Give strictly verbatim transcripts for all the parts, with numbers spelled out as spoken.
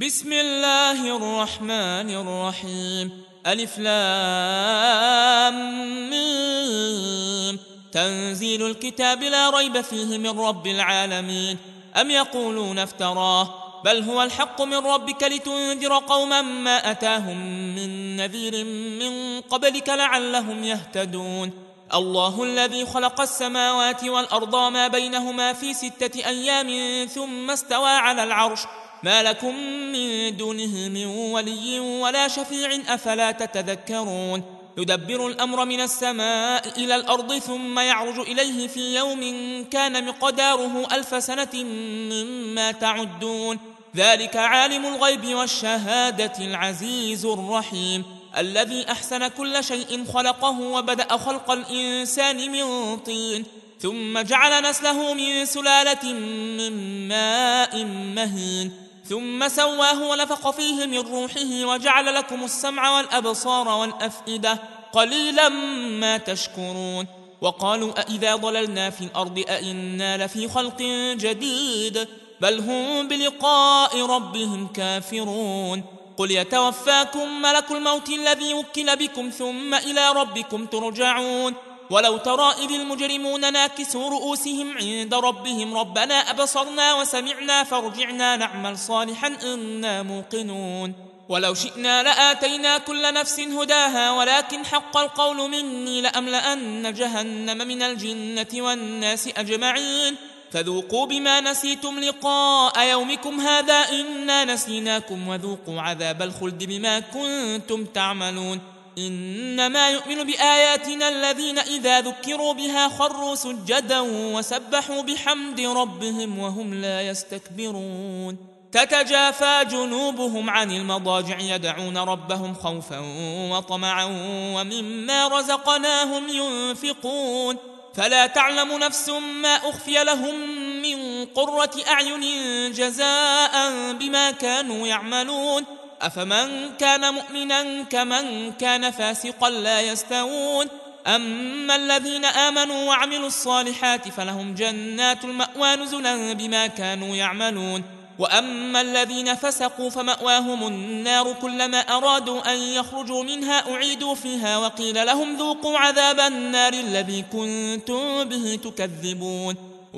بسم الله الرحمن الرحيم. ألف لام ميم. تنزيل الكتاب لا ريب فيه من رب العالمين. أم يقولون افتراه بل هو الحق من ربك لتنذر قوما ما أتاهم من نذير من قبلك لعلهم يهتدون. الله الذي خلق السماوات والأرض ما بينهما في ستة أيام ثم استوى على العرش ما لكم من دونه من ولي ولا شفيع أفلا تتذكرون. يدبر الأمر من السماء إلى الأرض ثم يعرج إليه في يوم كان مقداره ألف سنة مما تعدون. ذلك عالم الغيب والشهادة العزيز الرحيم الذي أحسن كل شيء خلقه وبدأ خلق الإنسان من طين ثم جعل نسله من سلالة من ماء مهين ثم سواه ونفخ فيه من روحه وجعل لكم السمع والأبصار والأفئدة قليلا ما تشكرون. وقالوا أإذا ضللنا في الأرض أإنا لفي خلق جديد بل هم بلقاء ربهم كافرون. قل يتوفاكم ملك الموت الذي وكل بكم ثم إلى ربكم ترجعون. ولو ترى إذ المجرمون ناكسوا رؤوسهم عند ربهم ربنا أبصرنا وسمعنا فارجعنا نعمل صالحا إنا موقنون. ولو شئنا لآتينا كل نفس هداها ولكن حق القول مني لأملأن جهنم من الجنة والناس أجمعين فذوقوا بما نسيتم لقاء يومكم هذا إنا نسيناكم وذوقوا عذاب الخلد بما كنتم تعملون. إنما يؤمن بآياتنا الذين إذا ذكروا بها خروا سجدا وسبحوا بحمد ربهم وهم لا يستكبرون. تتجافى جنوبهم عن المضاجع يدعون ربهم خوفا وطمعا ومما رزقناهم ينفقون. فلا تعلم نفس ما أخفي لهم من قرة أعين جزاء بما كانوا يعملون. أفمن كان مؤمنا كمن كان فاسقا لا يستوون. أما الذين آمنوا وعملوا الصالحات فلهم جنات المأوى نزلا بما كانوا يعملون. وأما الذين فسقوا فمأواهم النار كلما أرادوا أن يخرجوا منها أعيدوا فيها وقيل لهم ذوقوا عذاب النار الذي كنتم به تكذبون.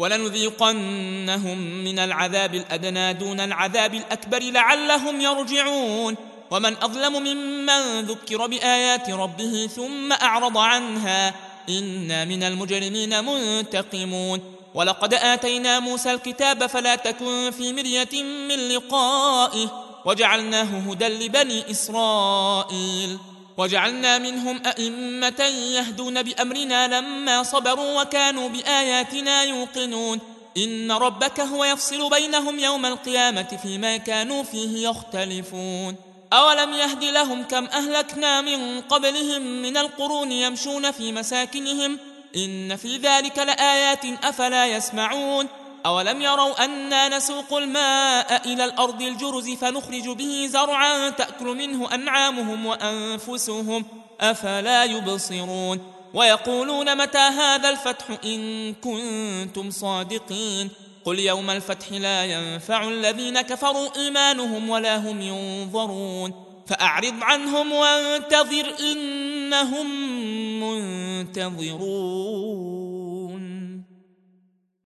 ولنذيقنهم من العذاب الأدنى دون العذاب الأكبر لعلهم يرجعون. ومن أظلم ممن ذكر بآيات ربه ثم أعرض عنها إنا من المجرمين منتقمون. ولقد آتينا موسى الكتاب فلا تكن في مرية من لقائه وجعلناه هدى لبني إسرائيل وجعلنا منهم أئمة يهدون بأمرنا لما صبروا وكانوا بآياتنا يوقنون. إن ربك هو يفصل بينهم يوم القيامة فيما كانوا فيه يختلفون. أولم يهد لهم كم أهلكنا من قبلهم من القرون يمشون في مساكنهم إن في ذلك لآيات أفلا يسمعون. أولم يروا أنا نسوق الماء إلى الأرض الجرز فنخرج به زرعا تأكل منه أنعامهم وأنفسهم أفلا يبصرون. ويقولون متى هذا الفتح إن كنتم صادقين. قل يوم الفتح لا ينفع الذين كفروا إيمانهم ولا هم ينظرون. فأعرض عنهم وانتظر إنهم منتظرون.